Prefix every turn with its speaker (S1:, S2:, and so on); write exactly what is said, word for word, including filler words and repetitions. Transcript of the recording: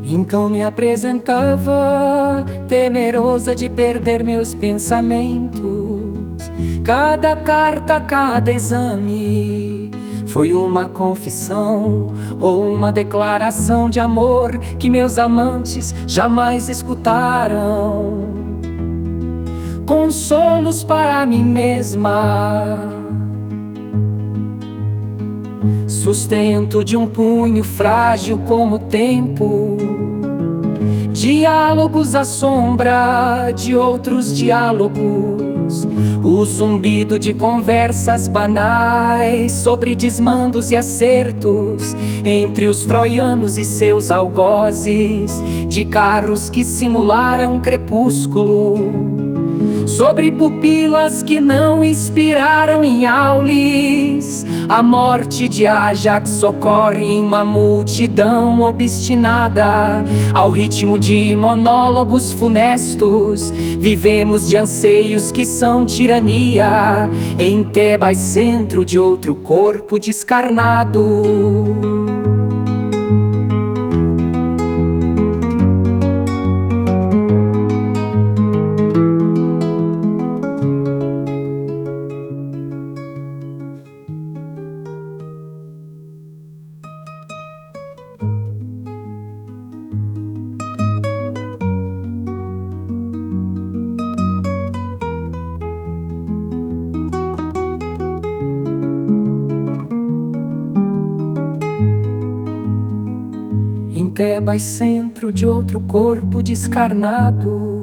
S1: Então me apresentava, temerosa de perder meus pensamentos. Cada carta, cada exame foi uma confissão ou uma declaração de amor que meus amantes jamais escutaram. Consolos para mim mesma, sustento de um punho frágil como o tempo. Diálogos à sombra de outros diálogos, o zumbido de conversas banais sobre desmandos e acertos entre os troianos e seus algozes, de carros que simularam crepúsculo, sobre pupilas que não inspiraram em Aulis. A morte de Ajax ocorre em uma multidão obstinada, ao ritmo de monólogos funestos. Vivemos de anseios que são tirania, em Tebas, centro de outro corpo descarnado. Em Tebas, centro de outro corpo descarnado.